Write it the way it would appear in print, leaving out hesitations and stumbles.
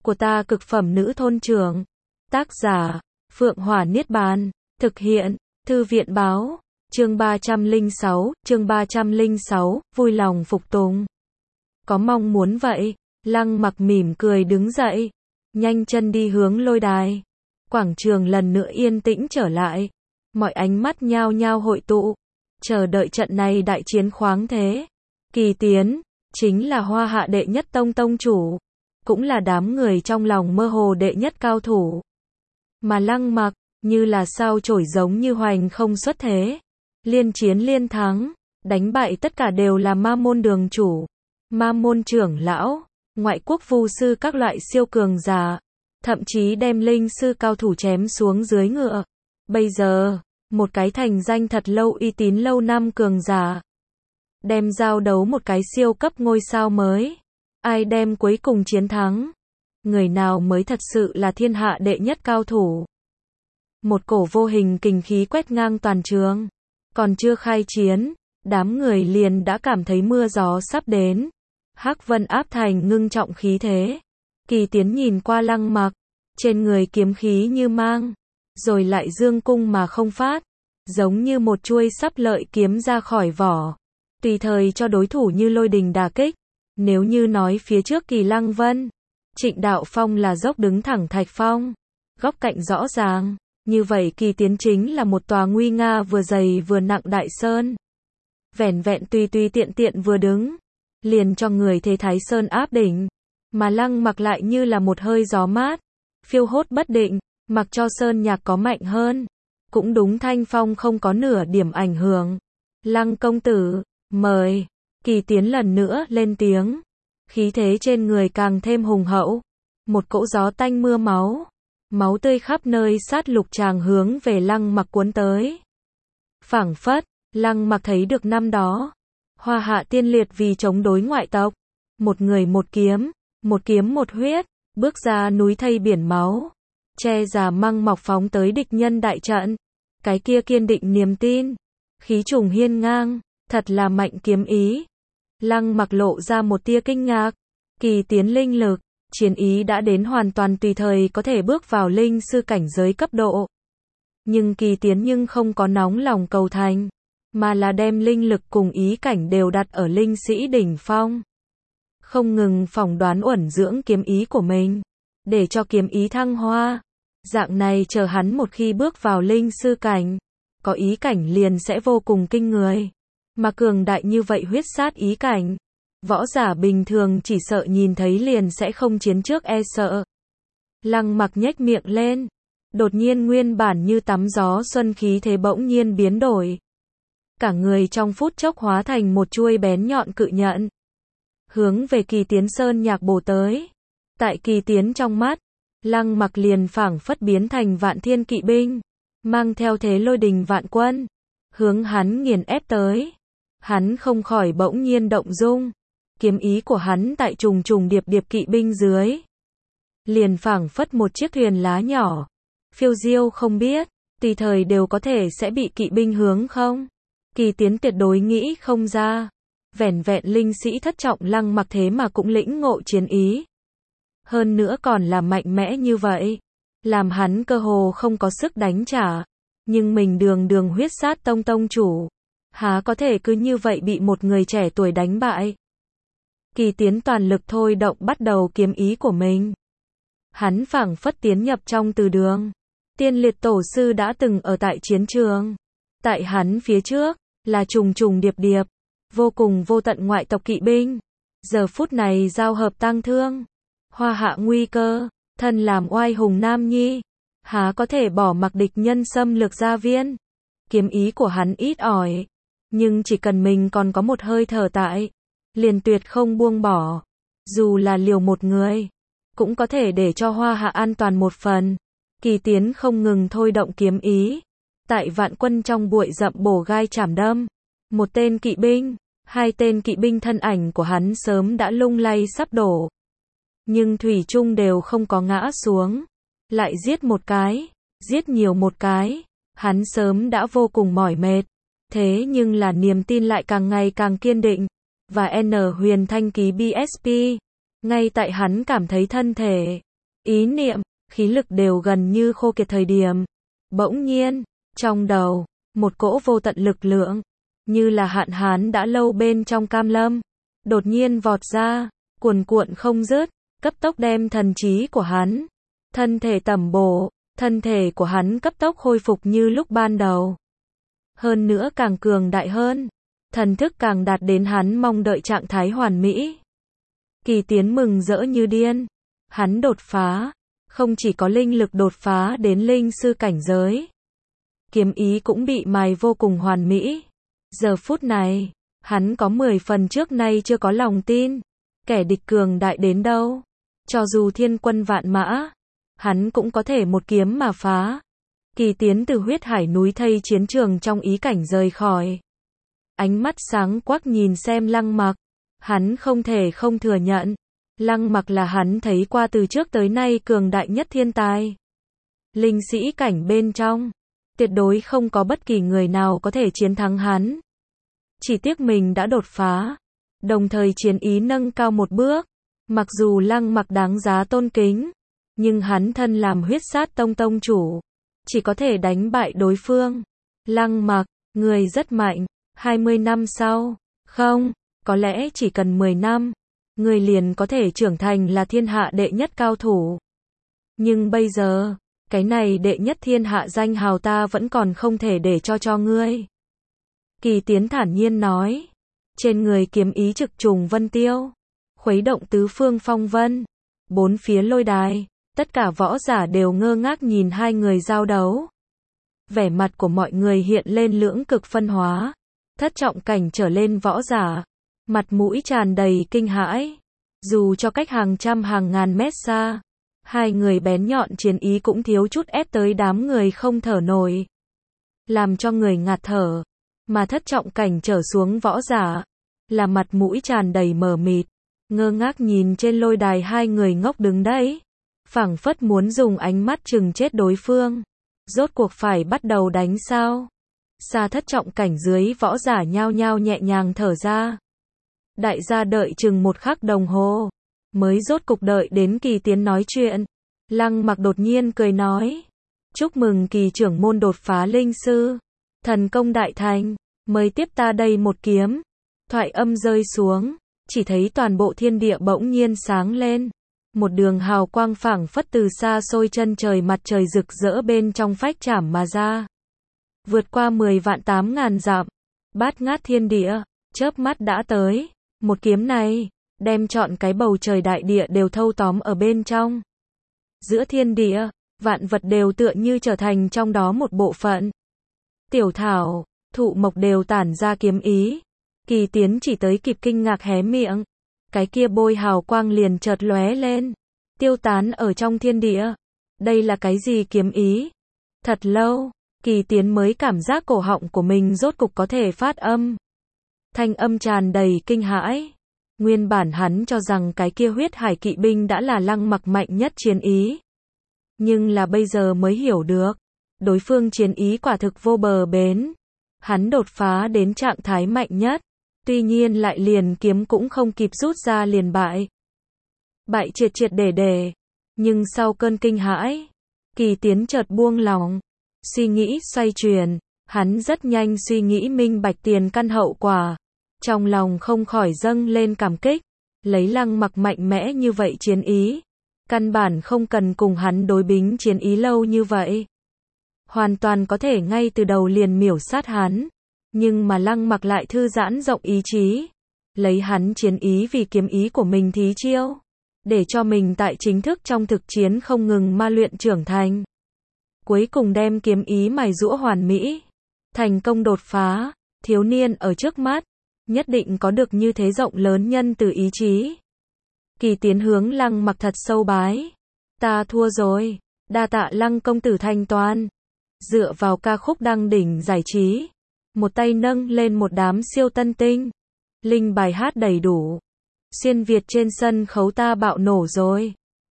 của ta cực phẩm nữ thôn trưởng. Tác giả, Phượng Hỏa Niết Bàn. Thực hiện, Thư viện báo. Chương 306, vui lòng phục tùng. Có mong muốn vậy. Lăng Mặc mỉm cười đứng dậy, nhanh chân đi hướng lôi đài. Quảng trường lần nữa yên tĩnh trở lại. Mọi ánh mắt nhao nhao hội tụ, chờ đợi trận này đại chiến khoáng thế. Kỳ Tiến, chính là Hoa Hạ đệ nhất tông tông chủ, cũng là đám người trong lòng mơ hồ đệ nhất cao thủ. Mà Lăng Mặc, như là sao chổi giống như hoành không xuất thế. Liên chiến liên thắng, đánh bại tất cả đều là ma môn đường chủ, ma môn trưởng lão, ngoại quốc vu sư các loại siêu cường giả, thậm chí đem linh sư cao thủ chém xuống dưới ngựa. Bây giờ, một cái thành danh thật lâu uy tín lâu năm cường giả, đem giao đấu một cái siêu cấp ngôi sao mới. Ai đem cuối cùng chiến thắng? Người nào mới thật sự là thiên hạ đệ nhất cao thủ? Một cổ vô hình kình khí quét ngang toàn trường. Còn chưa khai chiến, đám người liền đã cảm thấy mưa gió sắp đến. Hắc Vân áp thành ngưng trọng khí thế. Kỳ Tiến nhìn qua Lăng Mặc, trên người kiếm khí như mang, rồi lại dương cung mà không phát, giống như một chuôi sắp lợi kiếm ra khỏi vỏ, tùy thời cho đối thủ như lôi đình đả kích. Nếu như nói phía trước Kỳ Lăng Vân, Trịnh Đạo Phong là dốc đứng thẳng thạch phong, góc cạnh rõ ràng, như vậy Kỳ Tiến chính là một tòa nguy nga vừa dày vừa nặng đại sơn. Vẻn vẹn tùy tùy tiện tiện vừa đứng, liền cho người thế Thái Sơn áp đỉnh, mà Lăng Mặc lại như là một hơi gió mát, phiêu hốt bất định, mặc cho sơn nhạc có mạnh hơn, cũng đúng thanh phong không có nửa điểm ảnh hưởng. Lăng công tử, mời. Kỳ Tiến lần nữa lên tiếng, khí thế trên người càng thêm hùng hậu, một cỗ gió tanh mưa máu, máu tươi khắp nơi sát lục tràng hướng về Lăng Mặc cuốn tới. Phảng phất, Lăng Mặc thấy được năm đó, Hoa Hạ tiên liệt vì chống đối ngoại tộc, một người một kiếm một huyết, bước ra núi thây biển máu, che giả măng mọc phóng tới địch nhân đại trận. Cái kia kiên định niềm tin, khí trùng hiên ngang, thật là mạnh kiếm ý. Lăng Mặc lộ ra một tia kinh ngạc. Kỳ Tiến linh lực, chiến ý đã đến hoàn toàn tùy thời có thể bước vào linh sư cảnh giới cấp độ. Nhưng Kỳ Tiến nhưng không có nóng lòng cầu thành, mà là đem linh lực cùng ý cảnh đều đặt ở linh sĩ đỉnh phong. Không ngừng phỏng đoán uẩn dưỡng kiếm ý của mình, để cho kiếm ý thăng hoa. Dạng này chờ hắn một khi bước vào linh sư cảnh, có ý cảnh liền sẽ vô cùng kinh người. Mà cường đại như vậy huyết sát ý cảnh, võ giả bình thường chỉ sợ nhìn thấy liền sẽ không chiến trước e sợ. Lăng Mặc nhếch miệng lên, đột nhiên nguyên bản như tắm gió xuân khí thế bỗng nhiên biến đổi. Cả người trong phút chốc hóa thành một chuôi bén nhọn cự nhận, hướng về Kỳ Tiến sơn nhạc bổ tới. Tại Kỳ Tiến trong mắt, Lăng Mặc liền phảng phất biến thành vạn thiên kỵ binh, mang theo thế lôi đình vạn quân, hướng hắn nghiền ép tới. Hắn không khỏi bỗng nhiên động dung, kiếm ý của hắn tại trùng trùng điệp điệp kỵ binh dưới, liền phảng phất một chiếc thuyền lá nhỏ, phiêu diêu không biết, tùy thời đều có thể sẽ bị kỵ binh hướng không. Kỳ Tiến tuyệt đối nghĩ không ra, vẻn vẹn linh sĩ thất trọng Lăng Mặc thế mà cũng lĩnh ngộ chiến ý. Hơn nữa còn là mạnh mẽ như vậy, làm hắn cơ hồ không có sức đánh trả. Nhưng mình đường đường huyết sát tông tông chủ, há có thể cứ như vậy bị một người trẻ tuổi đánh bại. Kỳ Tiến toàn lực thôi động bắt đầu kiếm ý của mình. Hắn phảng phất tiến nhập trong từ đường. Tiên liệt tổ sư đã từng ở tại chiến trường. Tại hắn phía trước, là trùng trùng điệp điệp, vô cùng vô tận ngoại tộc kỵ binh. Giờ phút này giao hợp tang thương. Hoa hạ nguy cơ, thân làm oai hùng nam nhi, há có thể bỏ mặc địch nhân xâm lược gia viên. Kiếm ý của hắn ít ỏi, nhưng chỉ cần mình còn có một hơi thở tại, liền tuyệt không buông bỏ. Dù là liều một người, cũng có thể để cho Hoa Hạ an toàn một phần. Kỳ Tiến không ngừng thôi động kiếm ý. Tại vạn quân trong bụi rậm bổ gai chảm đâm. Một tên kỵ binh, hai tên kỵ binh thân ảnh của hắn sớm đã lung lay sắp đổ. Nhưng thủy chung đều không có ngã xuống. Lại giết một cái, giết nhiều một cái. Hắn sớm đã vô cùng mỏi mệt. Thế nhưng là niềm tin lại càng ngày càng kiên định. Và N huyền thanh ký BSP. Ngay tại hắn cảm thấy thân thể ý niệm, khí lực đều gần như khô kiệt thời điểm. Bỗng nhiên, trong đầu, một cỗ vô tận lực lượng, như là hạn hán đã lâu bên trong cam lâm, đột nhiên vọt ra, cuồn cuộn không dứt, cấp tốc đem thần trí của hắn, thân thể tẩm bổ, thân thể của hắn cấp tốc khôi phục như lúc ban đầu. Hơn nữa càng cường đại hơn, thần thức càng đạt đến hắn mong đợi trạng thái hoàn mỹ. Kỳ Tiến mừng rỡ như điên, hắn đột phá, không chỉ có linh lực đột phá đến linh sư cảnh giới, kiếm ý cũng bị mài vô cùng hoàn mỹ. Giờ phút này, hắn có 10 phần trước nay chưa có lòng tin, kẻ địch cường đại đến đâu, cho dù thiên quân vạn mã, hắn cũng có thể một kiếm mà phá. Kỳ Tiến từ huyết hải núi thây chiến trường trong ý cảnh rời khỏi. Ánh mắt sáng quắc nhìn xem Lăng Mặc, hắn không thể không thừa nhận, Lăng Mặc là hắn thấy qua từ trước tới nay cường đại nhất thiên tài. Linh sĩ cảnh bên trong, tuyệt đối không có bất kỳ người nào có thể chiến thắng hắn. Chỉ tiếc mình đã đột phá, đồng thời chiến ý nâng cao một bước. Mặc dù Lăng Mặc đáng giá tôn kính, nhưng hắn thân làm huyết sát tông tông chủ, chỉ có thể đánh bại đối phương. Lăng Mặc, người rất mạnh, 20 năm sau, không, có lẽ chỉ cần 10 năm, người liền có thể trưởng thành là thiên hạ đệ nhất cao thủ. Nhưng bây giờ, cái này đệ nhất thiên hạ danh hào ta vẫn còn không thể để cho ngươi. Kỳ Tiến thản nhiên nói, trên người kiếm ý trực trùng vân tiêu, khuấy động tứ phương phong vân, bốn phía lôi đài, tất cả võ giả đều ngơ ngác nhìn hai người giao đấu. Vẻ mặt của mọi người hiện lên lưỡng cực phân hóa, thất trọng cảnh trở lên võ giả, mặt mũi tràn đầy kinh hãi. Dù cho cách hàng trăm hàng ngàn mét xa, hai người bén nhọn chiến ý cũng thiếu chút ép tới đám người không thở nổi, làm cho người ngạt thở. Mà thất trọng cảnh trở xuống võ giả, là mặt mũi tràn đầy mờ mịt, ngơ ngác nhìn trên lôi đài hai người ngốc đứng đấy, phảng phất muốn dùng ánh mắt chừng chết đối phương. Rốt cuộc phải bắt đầu đánh sao? Xa thất trọng cảnh dưới võ giả nhao nhao nhẹ nhàng thở ra. Đại gia đợi chừng một khắc đồng hồ, mới rốt cục đợi đến Kỳ Tiến nói chuyện. Lăng Mặc đột nhiên cười nói, chúc mừng Kỳ trưởng môn đột phá linh sư, thần công đại thành, mời tiếp ta đây một kiếm. Thoại âm rơi xuống, chỉ thấy toàn bộ thiên địa bỗng nhiên sáng lên, một đường hào quang phảng phất từ xa xôi chân trời mặt trời rực rỡ bên trong phách chảm mà ra, vượt qua 10 vạn 8 ngàn dặm, bát ngát thiên địa, chớp mắt đã tới. Một kiếm này, đem trọn cái bầu trời đại địa đều thâu tóm ở bên trong. Giữa thiên địa, vạn vật đều tựa như trở thành trong đó một bộ phận. Tiểu thảo, thụ mộc đều tản ra kiếm ý. Kỳ Tiến chỉ tới kịp kinh ngạc hé miệng, cái kia bôi hào quang liền chợt lóe lên, tiêu tán ở trong thiên địa. Đây là cái gì kiếm ý? Thật lâu, Kỳ Tiến mới cảm giác cổ họng của mình rốt cục có thể phát âm. Thanh âm tràn đầy kinh hãi. Nguyên bản hắn cho rằng cái kia huyết hải kỵ binh đã là Lăng Mặc mạnh nhất chiến ý. Nhưng là bây giờ mới hiểu được, đối phương chiến ý quả thực vô bờ bến. Hắn đột phá đến trạng thái mạnh nhất, tuy nhiên lại liền kiếm cũng không kịp rút ra liền bại. Bại triệt triệt để. Nhưng sau cơn kinh hãi, Kỳ Tiến chợt buông lòng, suy nghĩ xoay chuyển, hắn rất nhanh suy nghĩ minh bạch tiền căn hậu quả. Trong lòng không khỏi dâng lên cảm kích, lấy Lăng Mặc mạnh mẽ như vậy chiến ý, căn bản không cần cùng hắn đối bính chiến ý lâu như vậy. Hoàn toàn có thể ngay từ đầu liền miểu sát hắn, nhưng mà Lăng Mặc lại thư giãn rộng ý chí, lấy hắn chiến ý vì kiếm ý của mình thí chiêu, để cho mình tại chính thức trong thực chiến không ngừng ma luyện trưởng thành. Cuối cùng đem kiếm ý mài giũa hoàn mỹ, thành công đột phá. Thiếu niên ở trước mắt, nhất định có được như thế rộng lớn nhân từ ý chí. Kỳ Tiến hướng Lăng Mặc thật sâu bái. Ta thua rồi, đa tạ Lăng công tử thanh toán. Dựa vào ca khúc đăng đỉnh giải trí, một tay nâng lên một đám siêu tân tinh, linh bài hát đầy đủ. Xuyên Việt trên sân khấu ta bạo nổ rồi.